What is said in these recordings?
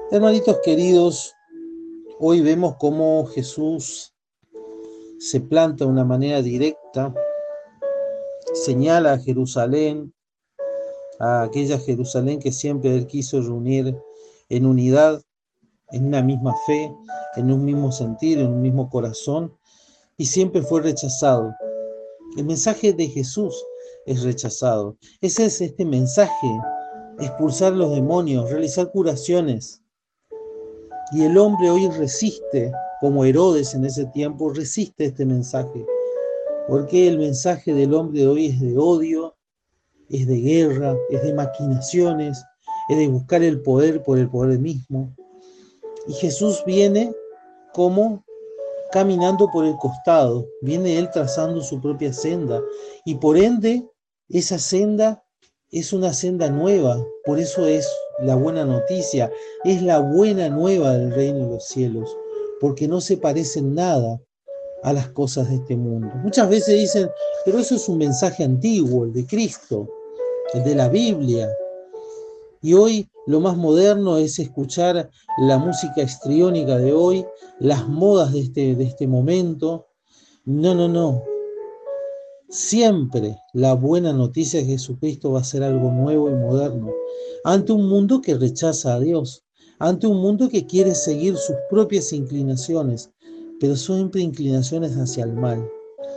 Hermanitos queridos, hoy vemos cómo Jesús se planta de una manera directa, señala a Jerusalén, a aquella Jerusalén que siempre Él quiso reunir en unidad, en una misma fe, en un mismo sentir, en un mismo corazón, y siempre fue rechazado. El mensaje de Jesús es rechazado. Ese es este mensaje: expulsar los demonios, realizar curaciones. Y el hombre hoy resiste, como Herodes en ese tiempo, resiste este mensaje. Porque el mensaje del hombre de hoy es de odio, es de guerra, es de maquinaciones, es de buscar el poder por el poder mismo. Y Jesús viene como caminando por el costado, viene él trazando su propia senda. Y por ende, esa senda es una senda nueva, por eso es la buena noticia, es la buena nueva del reino de los cielos, porque no se parece en nada a las cosas de este mundo. Muchas veces dicen, pero eso es un mensaje antiguo, el de Cristo, el de la Biblia. Y hoy lo más moderno es escuchar la música histriónica de hoy, las modas de este momento. No, no, no. Siempre la buena noticia de Jesucristo va a ser algo nuevo y moderno, ante un mundo que rechaza a Dios, ante un mundo que quiere seguir sus propias inclinaciones, pero siempre inclinaciones hacia el mal.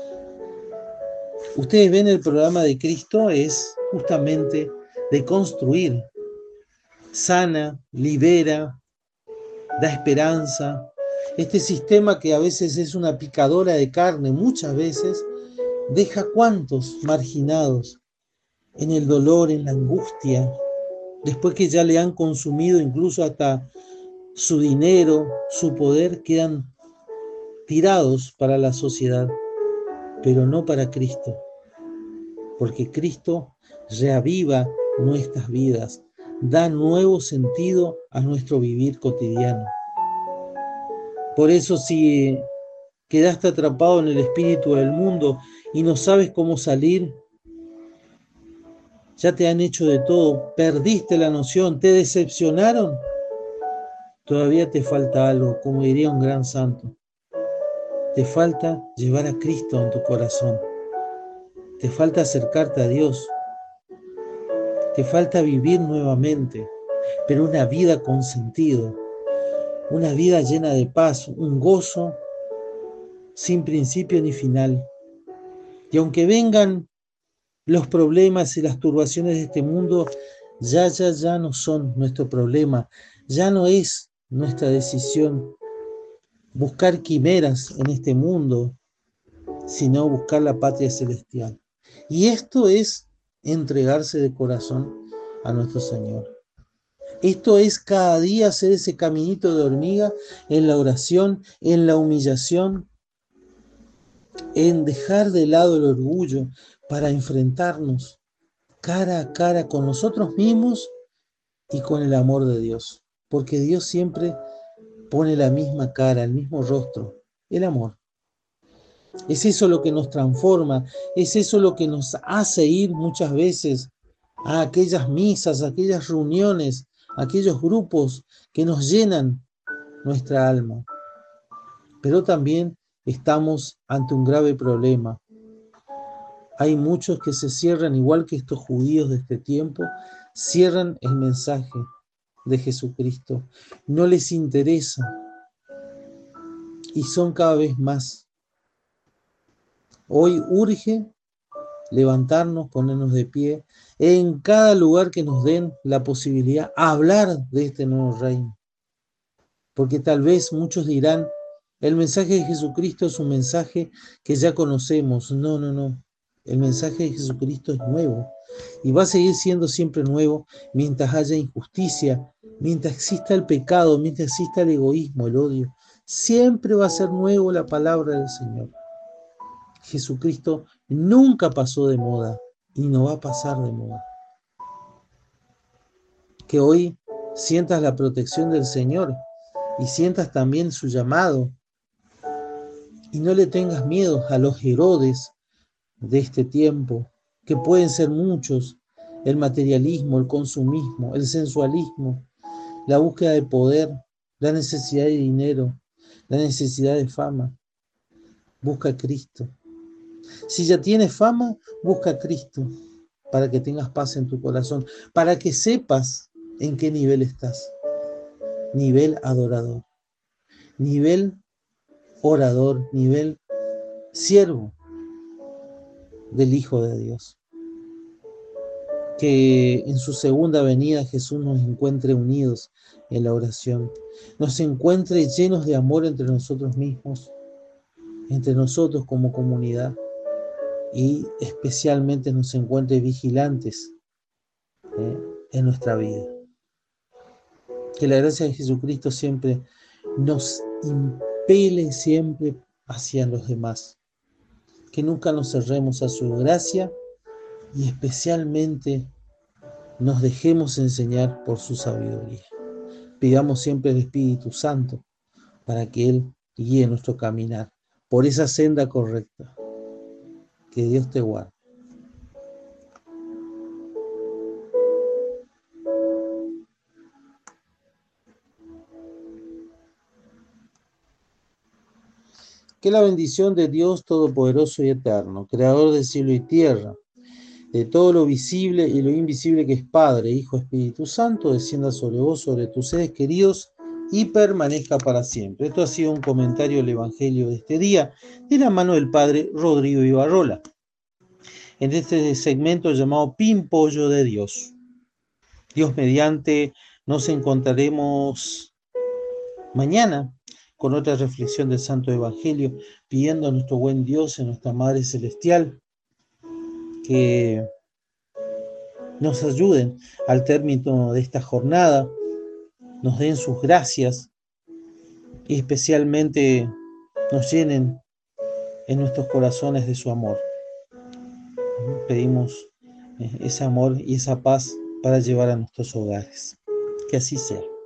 Ustedes ven, el programa de Cristo es justamente de construir, sana, libera, da esperanza. Este sistema que a veces es una picadora de carne, muchas veces deja cuantos marginados en el dolor, en la angustia, después que ya le han consumido incluso hasta su dinero, su poder, quedan tirados para la sociedad, pero no para Cristo, porque Cristo reaviva nuestras vidas, da nuevo sentido a nuestro vivir cotidiano. Por eso, si quedaste atrapado en el espíritu del mundo y no sabes cómo salir, ya te han hecho de todo, perdiste la noción, te decepcionaron, todavía te falta algo, como diría un gran santo. Te falta llevar a Cristo en tu corazón, te falta acercarte a Dios, te falta vivir nuevamente, pero una vida con sentido, una vida llena de paz, un gozo sin principio ni final. Y aunque vengan los problemas y las turbaciones de este mundo, ya no son nuestro problema, ya no es nuestra decisión buscar quimeras en este mundo, sino buscar la patria celestial. Y esto es entregarse de corazón a nuestro Señor. Esto es cada día hacer ese caminito de hormiga en la oración, en la humillación, en dejar de lado el orgullo para enfrentarnos cara a cara con nosotros mismos y con el amor de Dios. Porque Dios siempre pone la misma cara, el mismo rostro, el amor. Es eso lo que nos transforma, es eso lo que nos hace ir muchas veces a aquellas misas, a aquellas reuniones, a aquellos grupos que nos llenan nuestra alma. Pero también estamos ante un grave problema. Hay muchos que se cierran, igual que estos judíos de este tiempo, cierran el mensaje de Jesucristo. No les interesa y son cada vez más. Hoy urge levantarnos, ponernos de pie, en cada lugar que nos den la posibilidad, hablar de este nuevo reino. Porque tal vez muchos dirán, el mensaje de Jesucristo es un mensaje que ya conocemos. No, no, no. El mensaje de Jesucristo es nuevo y va a seguir siendo siempre nuevo mientras haya injusticia, mientras exista el pecado, mientras exista el egoísmo, el odio. Siempre va a ser nuevo la palabra del Señor. Jesucristo nunca pasó de moda y no va a pasar de moda. Que hoy sientas la protección del Señor y sientas también su llamado y no le tengas miedo a los Herodes de este tiempo, que pueden ser muchos: el materialismo, el consumismo, el sensualismo, la búsqueda de poder, la necesidad de dinero, la necesidad de fama. Busca a Cristo. Si ya tienes fama, busca a Cristo para que tengas paz en tu corazón, para que sepas en qué nivel estás. Nivel adorador, nivel orador, nivel siervo del Hijo de Dios. Que en su segunda venida Jesús nos encuentre unidos en la oración, nos encuentre llenos de amor entre nosotros mismos, entre nosotros como comunidad, y especialmente nos encuentre vigilantes en nuestra vida. Que la gracia de Jesucristo siempre nos impele siempre hacia los demás, que nunca nos cerremos a su gracia y especialmente nos dejemos enseñar por su sabiduría. Pidamos siempre al Espíritu Santo para que Él guíe nuestro caminar por esa senda correcta. Que Dios te guarde. Que la bendición de Dios Todopoderoso y Eterno, Creador del cielo y tierra, de todo lo visible y lo invisible que es Padre, Hijo, Espíritu Santo, descienda sobre vos, sobre tus seres queridos y permanezca para siempre. Esto ha sido un comentario del Evangelio de este día, de la mano del Padre Rodrigo Ibarrola, en este segmento llamado Pimpollo de Dios. Dios mediante, nos encontraremos mañana con otra reflexión del Santo Evangelio, pidiendo a nuestro buen Dios, a nuestra Madre Celestial, que nos ayuden al término de esta jornada, nos den sus gracias y especialmente nos llenen en nuestros corazones de su amor. Pedimos ese amor y esa paz para llevar a nuestros hogares. Que así sea.